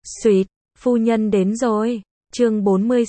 Xuyệt, phu nhân đến rồi. Chương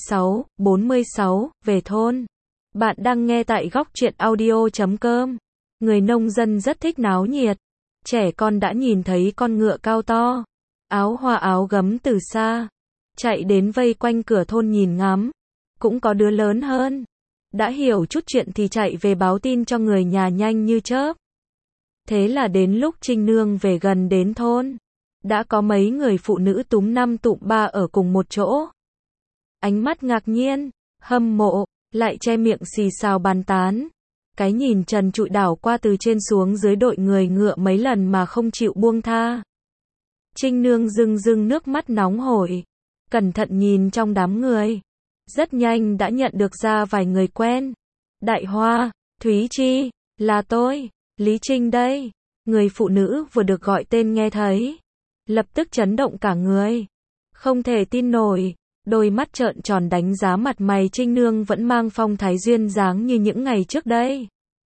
46, về thôn. Bạn đang nghe tại góc truyện audio.com. Người nông dân rất thích náo nhiệt. Trẻ con đã nhìn thấy con ngựa cao to, áo hoa áo gấm từ xa, chạy đến vây quanh cửa thôn nhìn ngắm. Cũng có đứa lớn hơn, đã hiểu chút chuyện thì chạy về báo tin cho người nhà nhanh như chớp. Thế là đến lúc Trinh Nương về gần đến thôn, đã có mấy người phụ nữ túm năm tụm ba ở cùng một chỗ. Ánh mắt ngạc nhiên, hâm mộ, lại che miệng xì xào bàn tán. Cái nhìn trần trụi đảo qua từ trên xuống dưới đội người ngựa mấy lần mà không chịu buông tha. Trinh Nương rưng rưng nước mắt nóng hổi, cẩn thận nhìn trong đám người. Rất nhanh đã nhận được ra vài người quen. Đại Hoa, Thúy Chi, là tôi, Lý Trinh đây. Người phụ nữ vừa được gọi tên nghe thấy, lập tức chấn động cả người. Không thể tin nổi, đôi mắt trợn tròn đánh giá mặt mày Trinh Nương vẫn mang phong thái duyên dáng như những ngày trước đây.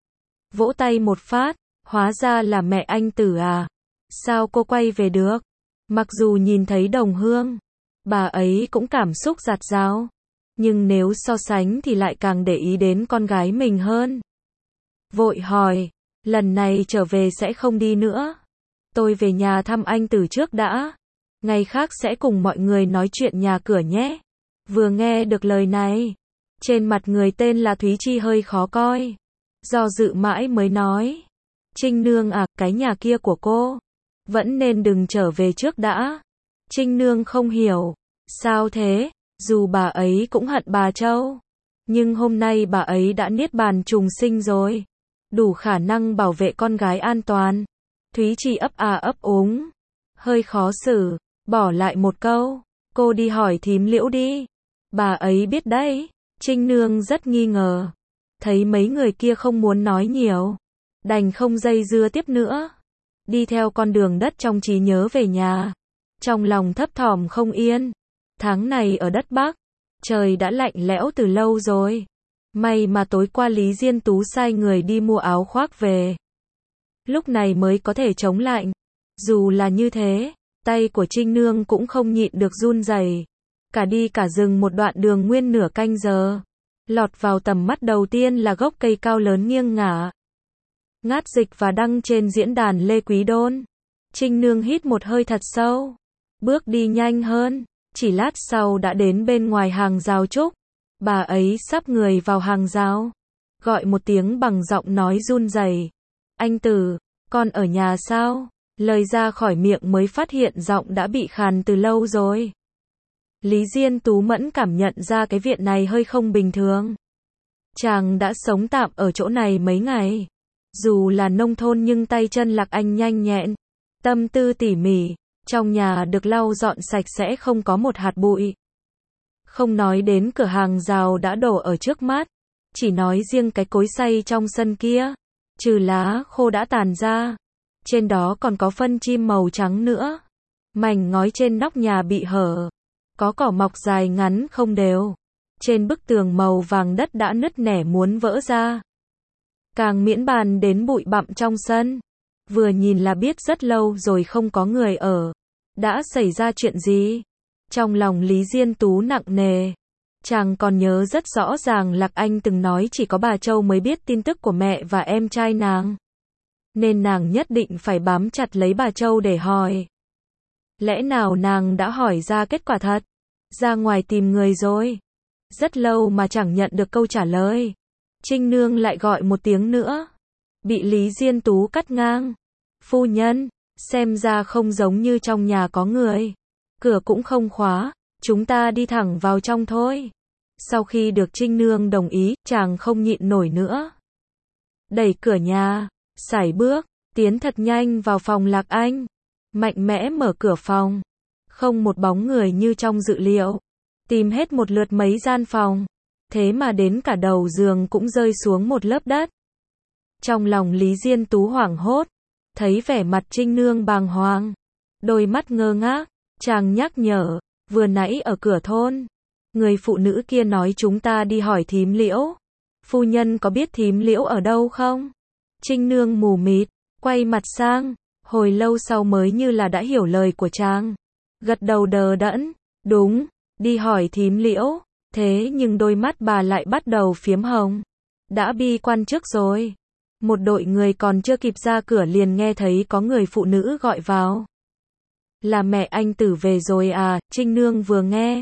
Vỗ tay một phát, hóa ra là mẹ anh Tử à? Sao cô quay về được? Mặc dù nhìn thấy đồng hương, bà ấy cũng cảm xúc dạt dào, nhưng nếu so sánh thì lại càng để ý đến con gái mình hơn. Vội hỏi, lần này trở về sẽ không đi nữa. Tôi về nhà thăm anh Tử trước đã. Ngày khác sẽ cùng mọi người nói chuyện nhà cửa nhé. Vừa nghe được lời này, trên mặt người tên là Thúy Chi hơi khó coi. Do dự mãi mới nói, Trinh Nương à, cái nhà kia của cô vẫn nên đừng trở về trước đã. Trinh Nương không hiểu, sao thế? Dù bà ấy cũng hận bà Châu, nhưng hôm nay bà ấy đã niết bàn trùng sinh rồi, đủ khả năng bảo vệ con gái an toàn. Thúy Chi ấp à ấp úng, hơi khó xử, bỏ lại một câu, cô đi hỏi thím Liễu đi, bà ấy biết đấy. Trinh Nương rất nghi ngờ, thấy mấy người kia không muốn nói nhiều, đành không dây dưa tiếp nữa, đi theo con đường đất trong trí nhớ về nhà. Trong lòng thấp thỏm không yên, tháng này ở đất Bắc, trời đã lạnh lẽo từ lâu rồi. May mà tối qua Lý Diên Tú sai người đi mua áo khoác về, lúc này mới có thể chống lạnh. Dù là như thế, tay của Trinh Nương cũng không nhịn được run rẩy. Cả đi cả dừng một đoạn đường nguyên nửa canh giờ, lọt vào tầm mắt đầu tiên là gốc cây cao lớn nghiêng ngả, ngát dịch và đăng trên diễn đàn Lê Quý Đôn. Trinh Nương hít một hơi thật sâu, bước đi nhanh hơn, chỉ lát sau đã đến bên ngoài hàng rào trúc. Bà ấy sắp người vào hàng rào, gọi một tiếng bằng giọng nói run rẩy, anh Tử, con ở nhà sao? Lời ra khỏi miệng mới phát hiện giọng đã bị khàn từ lâu rồi. Lý Diên Tú mẫn cảm nhận ra cái viện này hơi không bình thường. Chàng đã sống tạm ở chỗ này mấy ngày. Dù là nông thôn nhưng tay chân Lạc Anh nhanh nhẹn, tâm tư tỉ mỉ, trong nhà được lau dọn sạch sẽ không có một hạt bụi. Không nói đến cửa hàng rào đã đổ ở trước mắt, chỉ nói riêng cái cối xay trong sân kia, trừ lá khô đã tàn ra, trên đó còn có phân chim màu trắng nữa. Mảnh ngói trên nóc nhà bị hở, có cỏ mọc dài ngắn không đều. Trên bức tường màu vàng đất đã nứt nẻ muốn vỡ ra. Càng miễn bàn đến bụi bặm trong sân, vừa nhìn là biết rất lâu rồi không có người ở. Đã xảy ra chuyện gì? Trong lòng Lý Diên Tú nặng nề. Chàng còn nhớ rất rõ ràng Lạc Anh từng nói chỉ có bà Châu mới biết tin tức của mẹ và em trai nàng, nên nàng nhất định phải bám chặt lấy bà Châu để hỏi. Lẽ nào nàng đã hỏi ra kết quả thật? Ra ngoài tìm người rồi. Rất lâu mà chẳng nhận được câu trả lời. Trinh Nương lại gọi một tiếng nữa, bị Lý Diên Tú cắt ngang. Phu nhân, xem ra không giống như trong nhà có người. Cửa cũng không khóa, chúng ta đi thẳng vào trong thôi. Sau khi được Trinh Nương đồng ý, chàng không nhịn nổi nữa. Đẩy cửa nhà, sải bước, tiến thật nhanh vào phòng Lạc Anh. Mạnh mẽ mở cửa phòng. Không một bóng người như trong dự liệu. Tìm hết một lượt mấy gian phòng, thế mà đến cả đầu giường cũng rơi xuống một lớp đất. Trong lòng Lý Diên Tú hoảng hốt, thấy vẻ mặt Trinh Nương bàng hoàng, đôi mắt ngơ ngác, chàng nhắc nhở, vừa nãy ở cửa thôn, người phụ nữ kia nói chúng ta đi hỏi thím Liễu. Phu nhân có biết thím Liễu ở đâu không? Trinh Nương mù mịt, quay mặt sang, hồi lâu sau mới như là đã hiểu lời của chàng. gật đầu đờ đẫn, đúng, đi hỏi thím Liễu, thế nhưng đôi mắt bà lại bắt đầu phiếm hồng. Đã bi quan trước rồi. Một đội người còn chưa kịp ra cửa liền nghe thấy có người phụ nữ gọi vào. Là mẹ anh Tử về rồi à, Trinh Nương vừa nghe.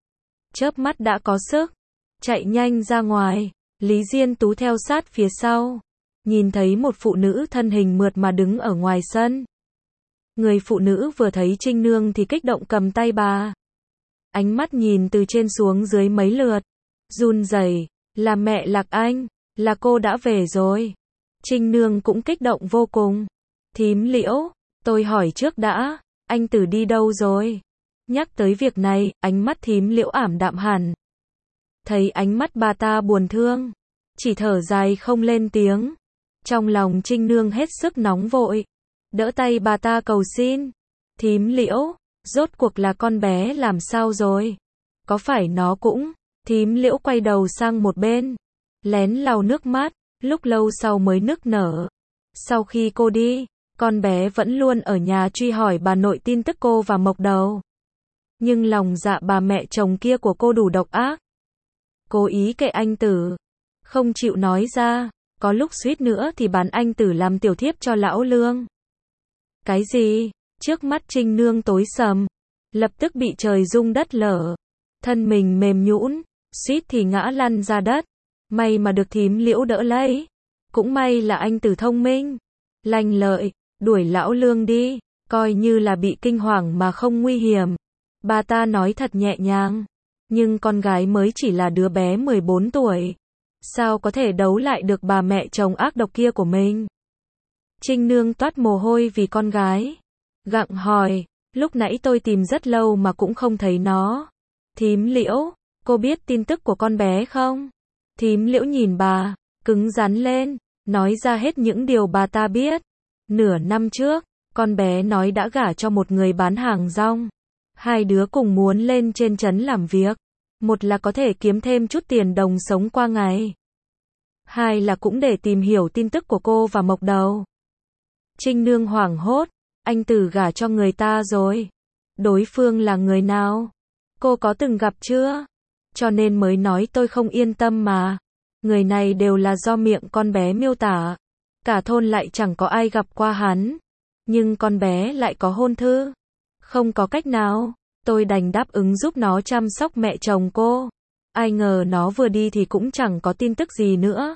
Chớp mắt đã có sức, chạy nhanh ra ngoài, Lý Diên Tú theo sát phía sau. Nhìn thấy một phụ nữ thân hình mượt mà đứng ở ngoài sân. Người phụ nữ vừa thấy Trinh Nương thì kích động cầm tay bà. Ánh mắt nhìn từ trên xuống dưới mấy lượt. Run rẩy, là mẹ Lạc Anh, là cô đã về rồi. Trinh Nương cũng kích động vô cùng. Thím Liễu, tôi hỏi trước đã, anh Tử đi đâu rồi? Nhắc tới việc này, ánh mắt thím Liễu ảm đạm hẳn. Thấy ánh mắt bà ta buồn thương, chỉ thở dài không lên tiếng. Trong lòng Trinh Nương hết sức nóng vội, đỡ tay bà ta cầu xin. Thím Liễu, rốt cuộc là con bé làm sao rồi? Có phải nó cũng... Thím Liễu quay đầu sang một bên, lén lau nước mắt, lúc lâu sau mới nức nở. Sau khi cô đi, con bé vẫn luôn ở nhà truy hỏi bà nội tin tức cô và Mộc Đầu. Nhưng lòng dạ bà mẹ chồng kia của cô đủ độc ác. Cố ý kệ anh Tử, không chịu nói ra, có lúc suýt nữa thì bán anh Tử làm tiểu thiếp cho lão Lương. Cái gì? Trước mắt Trinh Nương tối sầm, lập tức bị trời rung đất lở, thân mình mềm nhũn, suýt thì ngã lăn ra đất. May mà được thím Liễu đỡ lấy. Cũng may là anh Tử thông minh, lanh lợi, đuổi lão Lương đi, coi như là bị kinh hoàng mà không nguy hiểm. Bà ta nói thật nhẹ nhàng, nhưng con gái mới chỉ là đứa bé 14 tuổi. Sao có thể đấu lại được bà mẹ chồng ác độc kia của mình? Trinh Nương toát mồ hôi vì con gái. Gặng hỏi, lúc nãy tôi tìm rất lâu mà cũng không thấy nó. Thím Liễu, cô biết tin tức của con bé không? Thím Liễu nhìn bà, cứng rắn lên, nói ra hết những điều bà ta biết. Nửa năm trước, con bé nói đã gả cho một người bán hàng rong. Hai đứa cùng muốn lên trên trấn làm việc. Một là có thể kiếm thêm chút tiền đồng sống qua ngày. Hai là cũng để tìm hiểu tin tức của cô và Mộc Đầu. Trinh Nương hoảng hốt, anh Tử gả cho người ta rồi. Đối phương là người nào? Cô có từng gặp chưa? Cho nên mới nói tôi không yên tâm mà. Người này đều là do miệng con bé miêu tả. Cả thôn lại chẳng có ai gặp qua hắn. Nhưng con bé lại có hôn thư. Không có cách nào, tôi đành đáp ứng giúp nó chăm sóc mẹ chồng cô. Ai ngờ nó vừa đi thì cũng chẳng có tin tức gì nữa.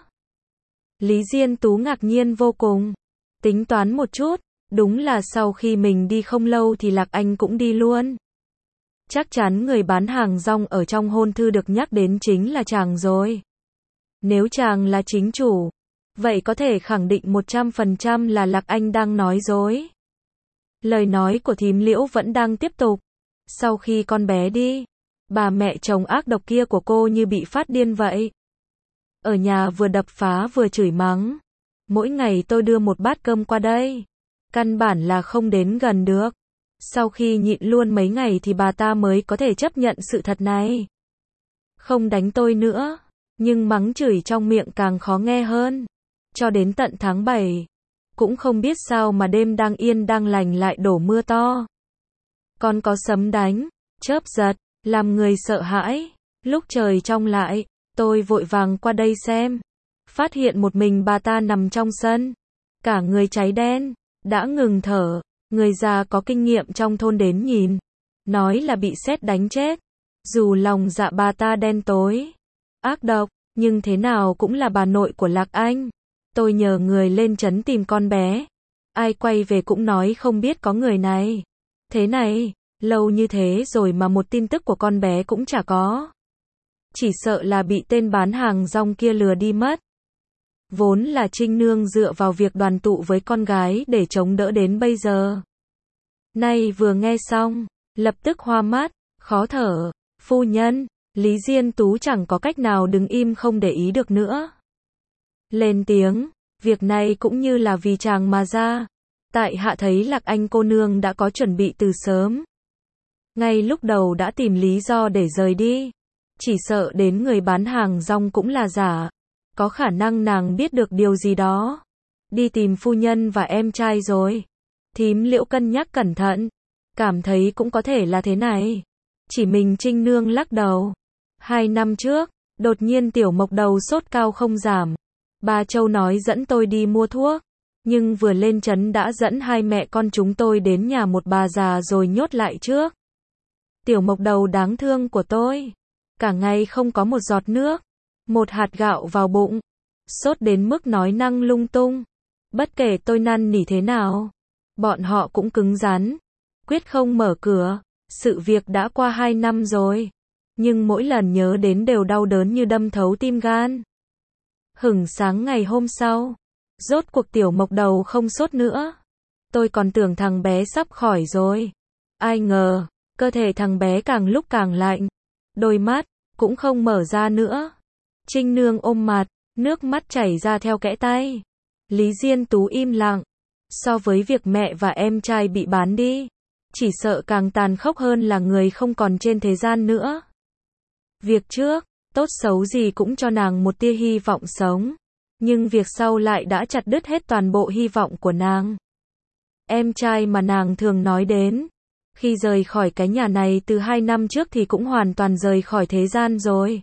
Lý Diên Tú ngạc nhiên vô cùng. Tính toán một chút, đúng là sau khi mình đi không lâu thì Lạc Anh cũng đi luôn. Chắc chắn người bán hàng rong ở trong hôn thư được nhắc đến chính là chàng rồi. Nếu chàng là chính chủ, vậy có thể khẳng định 100% là Lạc Anh đang nói dối. Lời nói của thím Liễu vẫn đang tiếp tục. Sau khi con bé đi, bà mẹ chồng ác độc kia của cô như bị phát điên vậy. Ở nhà vừa đập phá vừa chửi mắng. Mỗi ngày tôi đưa một bát cơm qua đây. Căn bản là không đến gần được. Sau khi nhịn luôn mấy ngày thì bà ta mới có thể chấp nhận sự thật này. Không đánh tôi nữa, nhưng mắng chửi trong miệng càng khó nghe hơn. Cho đến tận tháng 7, cũng không biết sao mà đêm đang yên đang lành lại đổ mưa to. Còn có sấm đánh, chớp giật, làm người sợ hãi. Lúc trời trong lại, tôi vội vàng qua đây xem. Phát hiện một mình bà ta nằm trong sân. Cả người cháy đen, đã ngừng thở. Người già có kinh nghiệm trong thôn đến nhìn. Nói là bị sét đánh chết. Dù lòng dạ bà ta đen tối, ác độc, nhưng thế nào cũng là bà nội của Lạc Anh. Tôi nhờ người lên trấn tìm con bé. Ai quay về cũng nói không biết có người này. Thế này, lâu như thế rồi mà một tin tức của con bé cũng chả có. Chỉ sợ là bị tên bán hàng rong kia lừa đi mất. Vốn là Trinh Nương dựa vào việc đoàn tụ với con gái để chống đỡ đến bây giờ. Nay vừa nghe xong, lập tức hoa mắt, khó thở. Phu nhân, Lý Diên Tú chẳng có cách nào đứng im không để ý được nữa. Lên tiếng, việc này cũng như là vì chàng mà ra. Tại hạ thấy Lạc Anh cô nương đã có chuẩn bị từ sớm. Ngay lúc đầu đã tìm lý do để rời đi. Chỉ sợ đến người bán hàng rong cũng là giả. Có khả năng nàng biết được điều gì đó. Đi tìm phu nhân và em trai rồi. Thím Liễu cân nhắc cẩn thận. Cảm thấy cũng có thể là thế này. Chỉ mình Trinh Nương lắc đầu. 2 năm trước, đột nhiên Tiểu Mộc Đầu sốt cao không giảm. Bà Châu nói dẫn tôi đi mua thuốc. Nhưng vừa lên trấn đã dẫn hai mẹ con chúng tôi đến nhà một bà già rồi nhốt lại trước. Tiểu Mộc Đầu đáng thương của tôi. Cả ngày không có một giọt nước. Một hạt gạo vào bụng. Sốt đến mức nói năng lung tung. Bất kể tôi năn nỉ thế nào. Bọn họ cũng cứng rắn. Quyết không mở cửa. Sự việc đã qua 2 năm rồi. Nhưng mỗi lần nhớ đến đều đau đớn như đâm thấu tim gan. Hửng sáng ngày hôm sau. Rốt cuộc Tiểu Mộc Đầu không sốt nữa. Tôi còn tưởng thằng bé sắp khỏi rồi. Ai ngờ, cơ thể thằng bé càng lúc càng lạnh. Đôi mắt, cũng không mở ra nữa. Trinh Nương ôm mặt, nước mắt chảy ra theo kẽ tay. Lý Diên Tú im lặng. So với việc mẹ và em trai bị bán đi, chỉ sợ càng tàn khốc hơn là người không còn trên thế gian nữa. Việc trước, tốt xấu gì cũng cho nàng một tia hy vọng sống. Nhưng việc sau lại đã chặt đứt hết toàn bộ hy vọng của nàng. Em trai mà nàng thường nói đến, khi rời khỏi cái nhà này từ 2 năm trước thì cũng hoàn toàn rời khỏi thế gian rồi.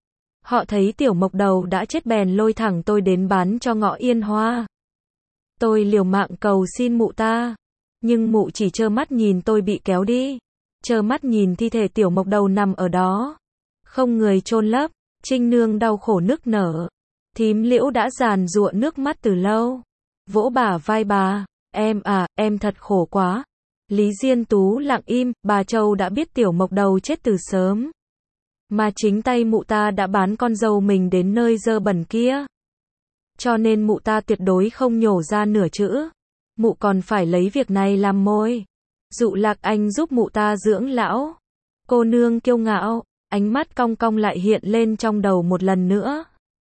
Họ thấy Tiểu Mộc Đầu đã chết bèn lôi thẳng tôi đến bán cho Ngọ Yên Hoa. Tôi liều mạng cầu xin mụ ta, nhưng mụ chỉ trơ mắt nhìn tôi bị kéo đi, trơ mắt nhìn thi thể Tiểu Mộc Đầu nằm ở đó, không người chôn lấp. Trinh Nương đau khổ nức nở. Thím Liễu đã giàn giụa nước mắt từ lâu, vỗ bả vai bà, em thật khổ quá. Lý Diên Tú lặng im, bà Châu đã biết Tiểu Mộc Đầu chết từ sớm. Mà chính tay mụ ta đã bán con dâu mình đến nơi dơ bẩn kia. Cho nên mụ ta tuyệt đối không nhổ ra nửa chữ. Mụ còn phải lấy việc này làm môi. Dụ Lạc Anh giúp mụ ta dưỡng lão. Cô nương kiêu ngạo, ánh mắt cong cong lại hiện lên trong đầu một lần nữa.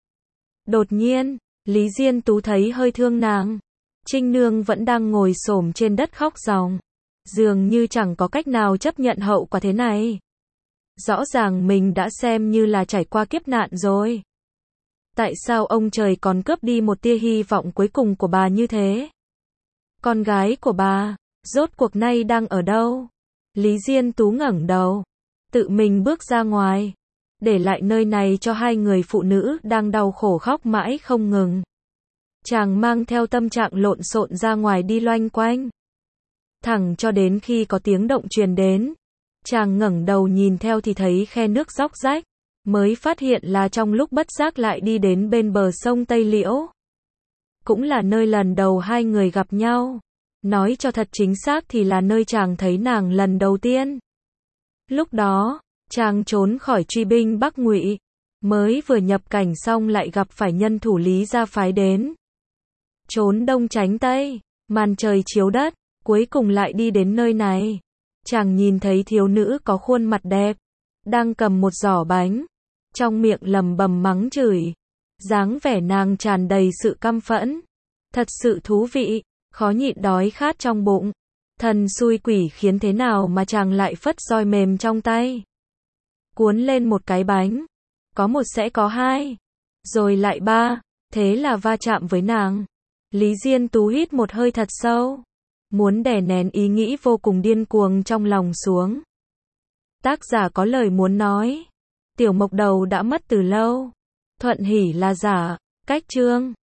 Đột nhiên, Lý Diên Tú thấy hơi thương nàng. Trinh Nương vẫn đang ngồi xổm trên đất khóc ròng. Dường như chẳng có cách nào chấp nhận hậu quả thế này. Rõ ràng mình đã xem như là trải qua kiếp nạn rồi. Tại sao ông trời còn cướp đi một tia hy vọng cuối cùng của bà như thế? Con gái của bà, rốt cuộc nay đang ở đâu? Lý Diên Tú ngẩng đầu, tự mình bước ra ngoài, để lại nơi này cho hai người phụ nữ đang đau khổ khóc mãi không ngừng. Chàng mang theo tâm trạng lộn xộn ra ngoài đi loanh quanh. Thẳng cho đến khi có tiếng động truyền đến. Chàng ngẩng đầu nhìn theo thì thấy khe nước róc rách. Mới phát hiện là trong lúc bất giác lại đi đến bên bờ sông Tây Liễu. Cũng là nơi lần đầu hai người gặp nhau. Nói cho thật chính xác thì là nơi chàng thấy nàng lần đầu tiên. Lúc đó, chàng trốn khỏi truy binh Bắc Ngụy, mới vừa nhập cảnh xong lại gặp phải nhân thủ Lý gia phái đến. Trốn đông tránh tây, màn trời chiếu đất, cuối cùng lại đi đến nơi này. Chàng nhìn thấy thiếu nữ có khuôn mặt đẹp, đang cầm một giỏ bánh, trong miệng lầm bầm mắng chửi. Dáng vẻ nàng tràn đầy sự căm phẫn. Thật sự thú vị, khó nhịn đói khát trong bụng. Thần xui quỷ khiến thế nào mà chàng lại phất roi mềm trong tay. Cuốn lên một cái bánh. Có một sẽ có hai. Rồi lại ba. Thế là va chạm với nàng. Lý Diên Tú hít một hơi thật sâu. Muốn đè nén ý nghĩ vô cùng điên cuồng trong lòng xuống. Tác giả có lời muốn nói. Tiểu Mộc Đầu đã mất từ lâu. Thuận hỉ là giả. Cách chương